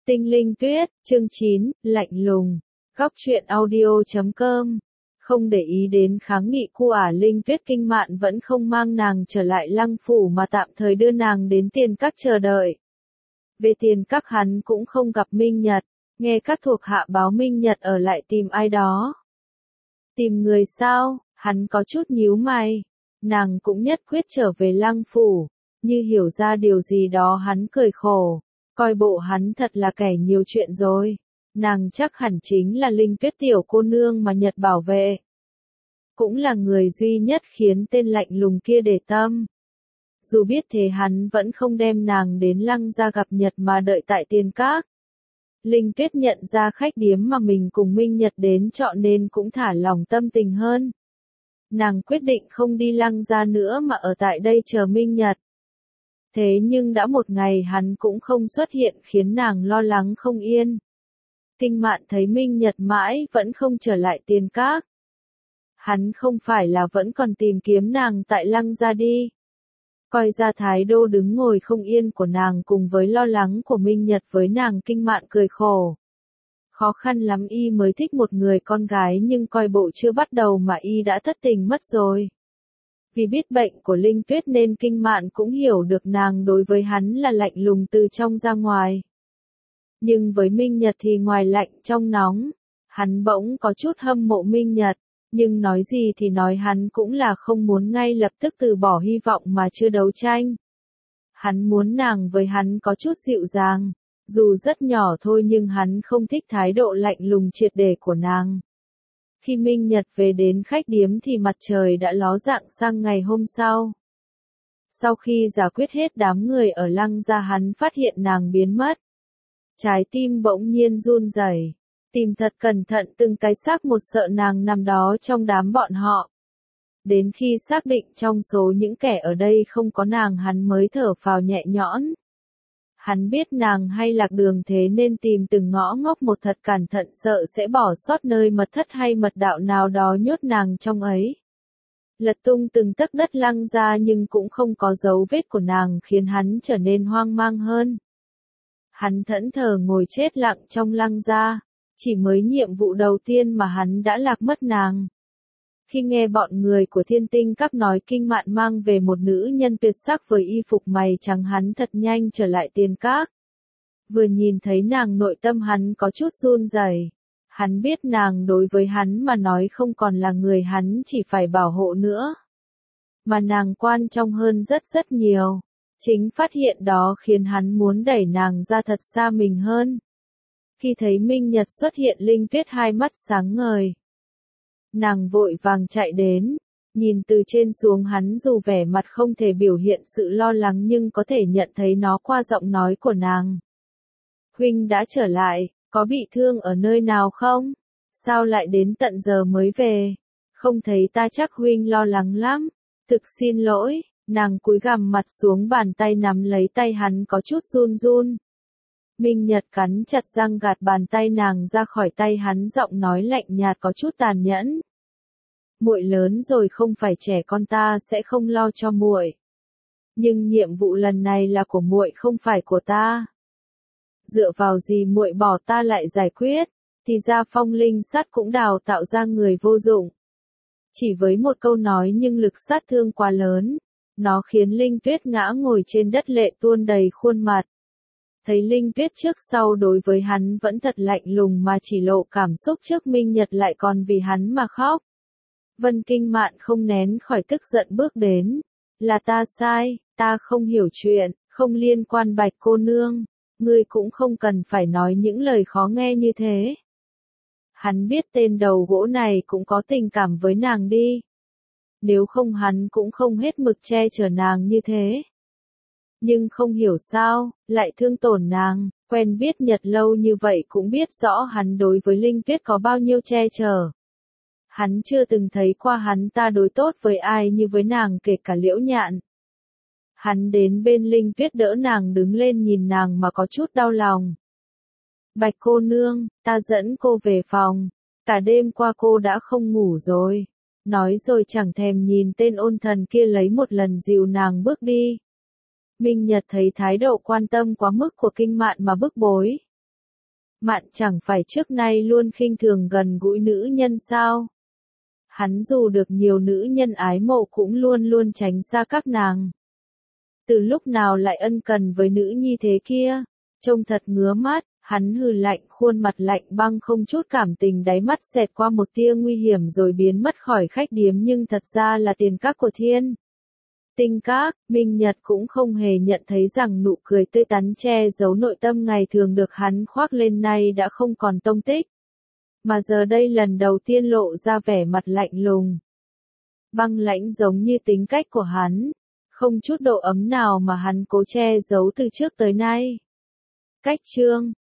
Tinh Linh Tuyết, chương 9, lạnh lùng. Góc truyện audio.com. Không để ý đến kháng nghị của Linh Tuyết, Kinh Mạn vẫn không mang nàng trở lại Lăng Phủ mà tạm thời đưa nàng đến Tiền Các chờ đợi. Về Tiền Các hắn cũng không gặp Minh Nhật, nghe các thuộc hạ báo Minh Nhật ở lại tìm ai đó. Tìm người sao? Hắn có chút nhíu mày. Nàng cũng nhất quyết trở về Lăng Phủ, như hiểu ra điều gì đó hắn cười khổ. Coi bộ hắn thật là kẻ nhiều chuyện rồi. Nàng chắc hẳn chính là Linh Tuyết tiểu cô nương mà Nhật bảo vệ. Cũng là người duy nhất khiến tên lạnh lùng kia để tâm. Dù biết thế hắn vẫn không đem nàng đến Lăng gia gặp Nhật mà đợi tại Tiền Các. Linh Tuyết nhận ra khách điếm mà mình cùng Minh Nhật đến chọn nên cũng thả lòng tâm tình hơn. Nàng quyết định không đi Lăng gia nữa mà ở tại đây chờ Minh Nhật. Thế nhưng đã một ngày hắn cũng không xuất hiện khiến nàng lo lắng không yên. Kinh Mạn thấy Minh Nhật mãi vẫn không trở lại Tiền Các. Hắn không phải là vẫn còn tìm kiếm nàng tại Lăng gia đi. Coi ra thái độ đứng ngồi không yên của nàng cùng với lo lắng của Minh Nhật với nàng, Kinh Mạn cười khổ. Khó khăn lắm y mới thích một người con gái nhưng coi bộ chưa bắt đầu mà y đã thất tình mất rồi. Vì biết bệnh của Linh Tuyết nên Kinh Mạn cũng hiểu được nàng đối với hắn là lạnh lùng từ trong ra ngoài. Nhưng với Minh Nhật thì ngoài lạnh trong nóng, hắn bỗng có chút hâm mộ Minh Nhật, nhưng nói gì thì nói hắn cũng là không muốn ngay lập tức từ bỏ hy vọng mà chưa đấu tranh. Hắn muốn nàng với hắn có chút dịu dàng, dù rất nhỏ thôi nhưng hắn không thích thái độ lạnh lùng triệt để của nàng. Khi Minh Nhật về đến khách điếm thì mặt trời đã ló dạng sang ngày hôm sau. Sau khi giải quyết hết đám người ở Lăng gia hắn phát hiện nàng biến mất. Trái tim bỗng nhiên run rẩy, tìm thật cẩn thận từng cái xác một sợ nàng nằm đó trong đám bọn họ. Đến khi xác định trong số những kẻ ở đây không có nàng hắn mới thở phào nhẹ nhõm. Hắn biết nàng hay lạc đường thế nên tìm từng ngõ ngóc một thật cẩn thận sợ sẽ bỏ sót nơi mật thất hay mật đạo nào đó nhốt nàng trong ấy. Lật tung từng tấc đất Lăng gia nhưng cũng không có dấu vết của nàng khiến hắn trở nên hoang mang hơn. Hắn thẫn thờ ngồi chết lặng trong Lăng gia, chỉ mới nhiệm vụ đầu tiên mà hắn đã lạc mất nàng. Khi nghe bọn người của Thiên Tinh Các nói Kinh Mạn mang về một nữ nhân tuyệt sắc với y phục mày trắng hắn thật nhanh trở lại Tiền Các. Vừa nhìn thấy nàng nội tâm hắn có chút run rẩy. Hắn biết nàng đối với hắn mà nói không còn là người hắn chỉ phải bảo hộ nữa. Mà nàng quan trọng hơn rất rất nhiều. Chính phát hiện đó khiến hắn muốn đẩy nàng ra thật xa mình hơn. Khi thấy Minh Nhật xuất hiện Linh Tuyết hai mắt sáng ngời. Nàng vội vàng chạy đến, nhìn từ trên xuống hắn dù vẻ mặt không thể biểu hiện sự lo lắng nhưng có thể nhận thấy nó qua giọng nói của nàng. Huynh đã trở lại, có bị thương ở nơi nào không? Sao lại đến tận giờ mới về? Không thấy ta chắc Huynh lo lắng lắm. Thực xin lỗi, nàng cúi gằm mặt xuống bàn tay nắm lấy tay hắn có chút run run. Minh Nhật cắn chặt răng gạt bàn tay nàng ra khỏi tay hắn, giọng nói lạnh nhạt có chút tàn nhẫn. Muội lớn rồi không phải trẻ con, ta sẽ không lo cho muội. Nhưng nhiệm vụ lần này là của muội không phải của ta. Dựa vào gì muội bỏ ta lại giải quyết? Thì ra Phong Linh Sắt cũng đào tạo ra người vô dụng. Chỉ với một câu nói nhưng lực sát thương quá lớn, nó khiến Linh Tuyết ngã ngồi trên đất lệ tuôn đầy khuôn mặt. Thấy Linh Tuyết trước sau đối với hắn vẫn thật lạnh lùng mà chỉ lộ cảm xúc trước Minh Nhật lại còn vì hắn mà khóc. Vân Kinh Mạn không nén khỏi tức giận bước đến. Là ta sai, ta không hiểu chuyện, không liên quan Bạch cô nương. Ngươi cũng không cần phải nói những lời khó nghe như thế. Hắn biết tên đầu gỗ này cũng có tình cảm với nàng đi. Nếu không hắn cũng không hết mực che chở nàng như thế. Nhưng không hiểu sao, lại thương tổn nàng, quen biết Nhật lâu như vậy cũng biết rõ hắn đối với Linh Tuyết có bao nhiêu che chở. Hắn chưa từng thấy qua hắn ta đối tốt với ai như với nàng, kể cả Liễu Nhạn. Hắn đến bên Linh Tuyết đỡ nàng đứng lên nhìn nàng mà có chút đau lòng. Bạch cô nương, ta dẫn cô về phòng, cả đêm qua cô đã không ngủ rồi. Nói rồi chẳng thèm nhìn tên ôn thần kia lấy một lần dìu nàng bước đi. Minh Nhật thấy thái độ quan tâm quá mức của Kinh Mạn mà bức bối. Mạn chẳng phải trước nay luôn khinh thường gần gũi nữ nhân sao? Hắn dù được nhiều nữ nhân ái mộ cũng luôn luôn tránh xa các nàng. Từ lúc nào lại ân cần với nữ nhi thế kia? Trông thật ngứa mắt, hắn hừ lạnh, khuôn mặt lạnh băng không chút cảm tình, đáy mắt xẹt qua một tia nguy hiểm rồi biến mất khỏi khách điếm, nhưng thật ra là tiền các của Thiên Tinh Các. Minh Nhật cũng không hề nhận thấy rằng nụ cười tươi tắn che giấu nội tâm ngày thường được hắn khoác lên nay đã không còn tông tích, mà giờ đây lần đầu tiên lộ ra vẻ mặt lạnh lùng, băng lãnh giống như tính cách của hắn, không chút độ ấm nào mà hắn cố che giấu từ trước tới nay. Cách chương